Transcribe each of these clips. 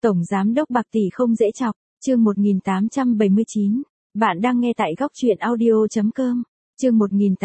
Tổng giám đốc bạc tỷ không dễ chọc, chương 1879. Bạn đang nghe tại góc truyện audio.com. Chương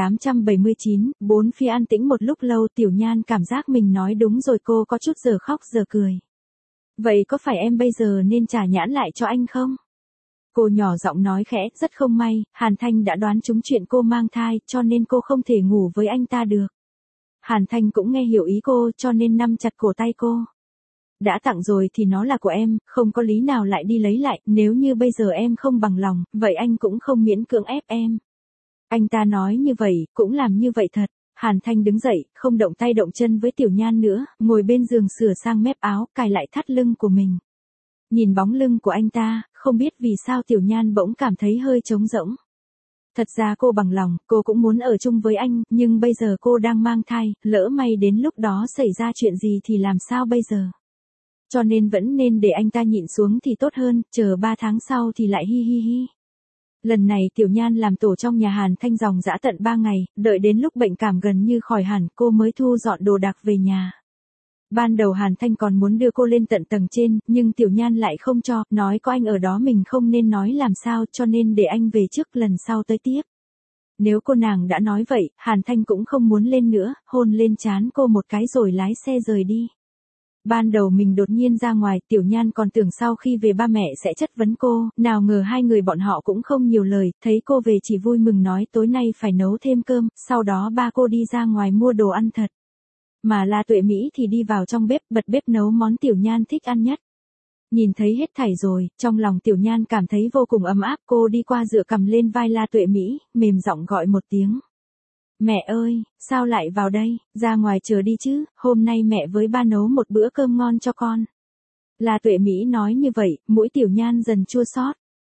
1879, bốn phía an tĩnh một lúc lâu, Tiểu Nhan cảm giác mình nói đúng rồi, cô có chút giờ khóc giờ cười. Vậy có phải em bây giờ nên trả nhãn lại cho anh không? Cô nhỏ giọng nói khẽ, rất không may, Hàn Thanh đã đoán trúng chuyện cô mang thai, cho nên cô không thể ngủ với anh ta được. Hàn Thanh cũng nghe hiểu ý cô, cho nên nắm chặt cổ tay cô. Đã tặng rồi thì nó là của em, không có lý nào lại đi lấy lại, nếu như bây giờ em không bằng lòng, vậy anh cũng không miễn cưỡng ép em. Anh ta nói như vậy, cũng làm như vậy thật. Hàn Thanh đứng dậy, không động tay động chân với Tiểu Nhan nữa, ngồi bên giường sửa sang mép áo, cài lại thắt lưng của mình. Nhìn bóng lưng của anh ta, không biết vì sao Tiểu Nhan bỗng cảm thấy hơi trống rỗng. Thật ra cô bằng lòng, cô cũng muốn ở chung với anh, nhưng bây giờ cô đang mang thai, lỡ may đến lúc đó xảy ra chuyện gì thì làm sao bây giờ? Cho nên vẫn nên để anh ta nhịn xuống thì tốt hơn, chờ 3 tháng sau thì lại hi hi hi. Lần này Tiểu Nhan làm tổ trong nhà Hàn Thanh dòng dã tận 3 ngày, đợi đến lúc bệnh cảm gần như khỏi hẳn, cô mới thu dọn đồ đạc về nhà. Ban đầu Hàn Thanh còn muốn đưa cô lên tận tầng trên, nhưng Tiểu Nhan lại không cho, nói có anh ở đó mình không nên nói làm sao, cho nên để anh về trước, lần sau tới tiếp. Nếu cô nàng đã nói vậy, Hàn Thanh cũng không muốn lên nữa, hôn lên trán cô một cái rồi lái xe rời đi. Ban đầu mình đột nhiên ra ngoài, Tiểu Nhan còn tưởng sau khi về ba mẹ sẽ chất vấn cô, nào ngờ hai người bọn họ cũng không nhiều lời, thấy cô về chỉ vui mừng nói tối nay phải nấu thêm cơm, sau đó ba cô đi ra ngoài mua đồ ăn thật. Mà La Tuệ Mỹ thì đi vào trong bếp, bật bếp nấu món Tiểu Nhan thích ăn nhất. Nhìn thấy hết thảy rồi, trong lòng Tiểu Nhan cảm thấy vô cùng ấm áp, cô đi qua dựa cằm lên vai La Tuệ Mỹ, mềm giọng gọi một tiếng. Mẹ ơi, sao lại vào đây, ra ngoài chờ đi chứ, hôm nay mẹ với ba nấu một bữa cơm ngon cho con. La Tuệ Mỹ nói như vậy, mũi Tiểu Nhan dần chua xót.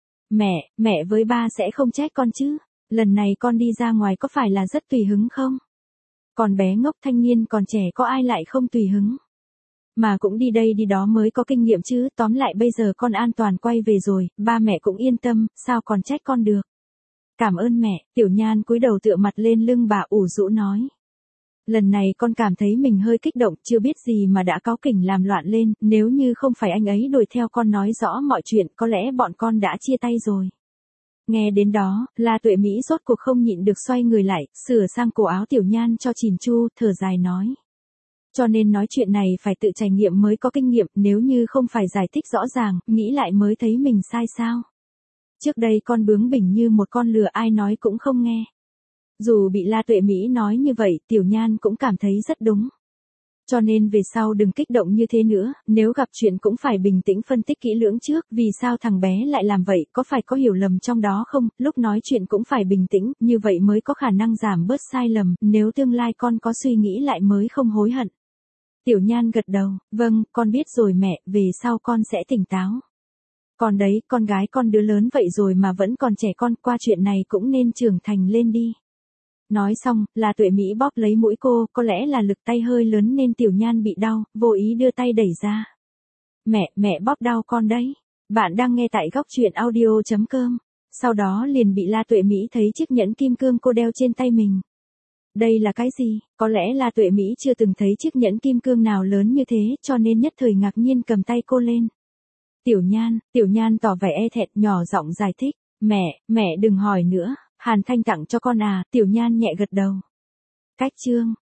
Mẹ với ba sẽ không trách con chứ, lần này con đi ra ngoài có phải là rất tùy hứng không? Còn bé ngốc, thanh niên còn trẻ có ai lại không tùy hứng. Mà cũng đi đây đi đó mới có kinh nghiệm chứ, tóm lại bây giờ con an toàn quay về rồi, ba mẹ cũng yên tâm, sao còn trách con được. Cảm ơn mẹ, Tiểu Nhan cúi đầu tựa mặt lên lưng bà ủ rũ nói. Lần này con cảm thấy mình hơi kích động, chưa biết gì mà đã cáu kỉnh làm loạn lên, nếu như không phải anh ấy đuổi theo con nói rõ mọi chuyện, có lẽ bọn con đã chia tay rồi. Nghe đến đó, La Tuệ Mỹ rốt cuộc không nhịn được xoay người lại, sửa sang cổ áo Tiểu Nhan cho chỉn chu, thở dài nói. Cho nên nói chuyện này phải tự trải nghiệm mới có kinh nghiệm, nếu như không phải giải thích rõ ràng, nghĩ lại mới thấy mình sai sao. Trước đây con bướng bỉnh như một con lừa, ai nói cũng không nghe. Dù bị La Tuệ Mỹ nói như vậy, Tiểu Nhan cũng cảm thấy rất đúng. Cho nên về sau đừng kích động như thế nữa, nếu gặp chuyện cũng phải bình tĩnh phân tích kỹ lưỡng trước, vì sao thằng bé lại làm vậy, có phải có hiểu lầm trong đó không, lúc nói chuyện cũng phải bình tĩnh, như vậy mới có khả năng giảm bớt sai lầm, nếu tương lai con có suy nghĩ lại mới không hối hận. Tiểu Nhan gật đầu, vâng, con biết rồi mẹ, về sau con sẽ tỉnh táo. Còn đấy, con gái con đứa lớn vậy rồi mà vẫn còn trẻ con, qua chuyện này cũng nên trưởng thành lên đi. Nói xong, La Tuệ Mỹ bóp lấy mũi cô, có lẽ là lực tay hơi lớn nên Tiểu Nhan bị đau, vô ý đưa tay đẩy ra. Mẹ bóp đau con đấy. Bạn đang nghe tại góc truyện audio.com. Sau đó liền bị La Tuệ Mỹ thấy chiếc nhẫn kim cương cô đeo trên tay mình. Đây là cái gì? Có lẽ La Tuệ Mỹ chưa từng thấy chiếc nhẫn kim cương nào lớn như thế, cho nên nhất thời ngạc nhiên cầm tay cô lên. Tiểu Nhan tỏ vẻ e thẹn, nhỏ giọng giải thích. Mẹ đừng hỏi nữa, Hàn Thanh tặng cho con à, Tiểu Nhan nhẹ gật đầu. Cách chương